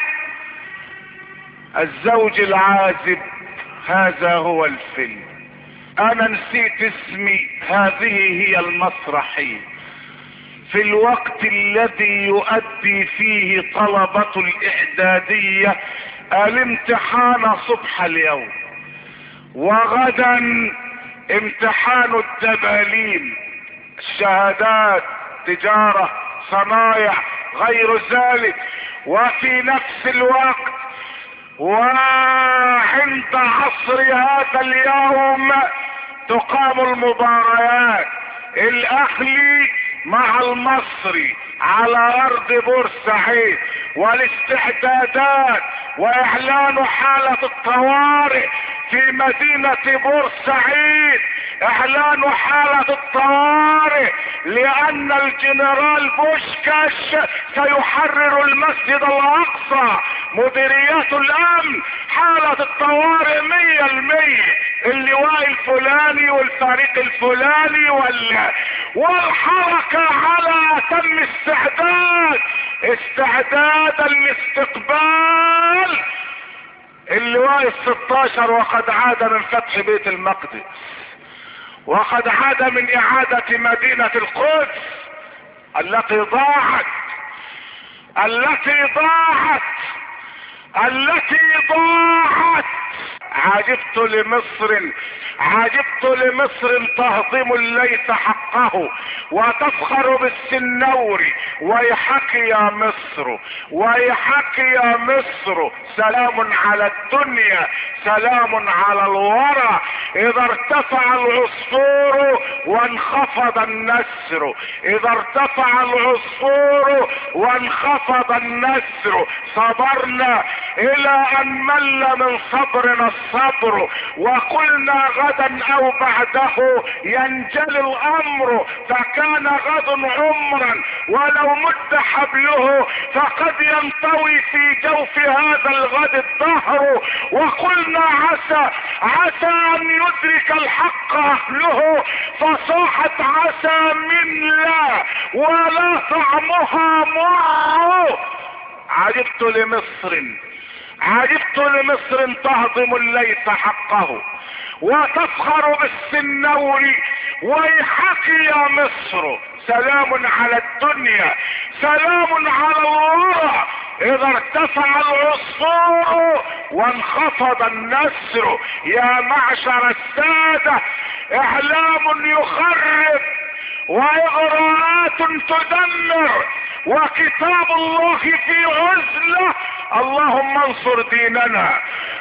الزوج العازب، هذا هو الفيلم. انا نسيت اسمي. هذه هي المسرحية. في الوقت الذي يؤدي فيه طلبة الاعدادية الامتحان صبح اليوم، وغدا امتحان الدبالين، الشهادات، تجارة، صنايع، غير ذلك. وفي نفس الوقت وعند عصر هذا اليوم تقام المباريات. الاهلي مع المصري على ارض بورسعيد، والاستعدادات واعلان حالة الطوارئ في مدينة بورسعيد، اعلان حالة الطوارئ لان الجنرال بوشكاش سيحرر المسجد الاقصى. مديريات الامن حالة الطوارئ 100%، اللواء الفلاني والفريق الفلاني والحركة على اتم استعدادا لاستقبال اللواء ال16، وقد عاد من فتح بيت المقدس، وقد عاد من اعادة مدينة القدس التي ضاعت. عجبت لمصر تهضم الليث حقه وتفخر بالسنور. ويحك يا مصر، سلام على الدنيا، سلام على الورى. اذا ارتفع العصفور وانخفض النسر، صبرنا الى ان مل من صبرنا الصبر، وقلنا غدا او بعده ينجلي الامر، فكان غد عمرا ولو مد حبله فقد ينطوي في جوف هذا الغد الدهر. وقلنا عسى ان يدرك الحق اهله، فصاحت عسى من لا ولا طعمها مر. عجبت لمصر تهضم الليث حقه وتفخر بالسنور. ويحك يا مصر، سلام على الدنيا، سلام على الورى. اذا ارتفع العصفور وانخفض النسر. يا معشر السادة، اعلام يخرب واغراءات تدمر وكتاب الله في عزلة. اللهم انصر ديننا،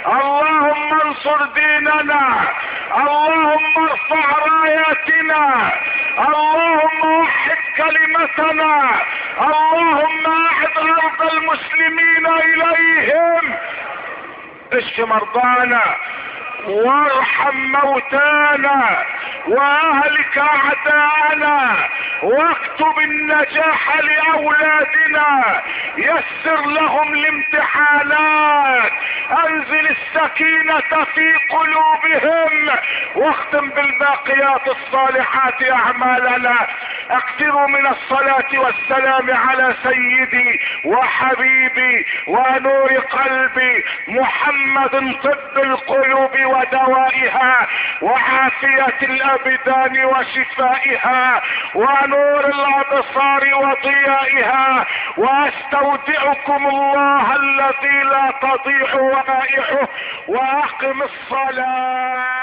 اللهم ارفع راياتنا، اللهم وحد كلمتنا، اللهم اعد ارض المسلمين اليهم. اشف مرضانا وارحم موتانا واهلك اعداءنا، واكتب النجاح لاولادنا، يسر لهم الامتحانات، انزل السكينة في قلوبهم، واختم بالباقيات الصالحات اعمالنا. اكثروا من الصلاة والسلام على سيدي وحبيبي ونور قلبي محمد، طب القلوب ودوائها وعافية الابدان وشفائها ونور الابصار وضيائها. واستودعكم الله الذي لا تضيع ودائعه، واقم الصلاة.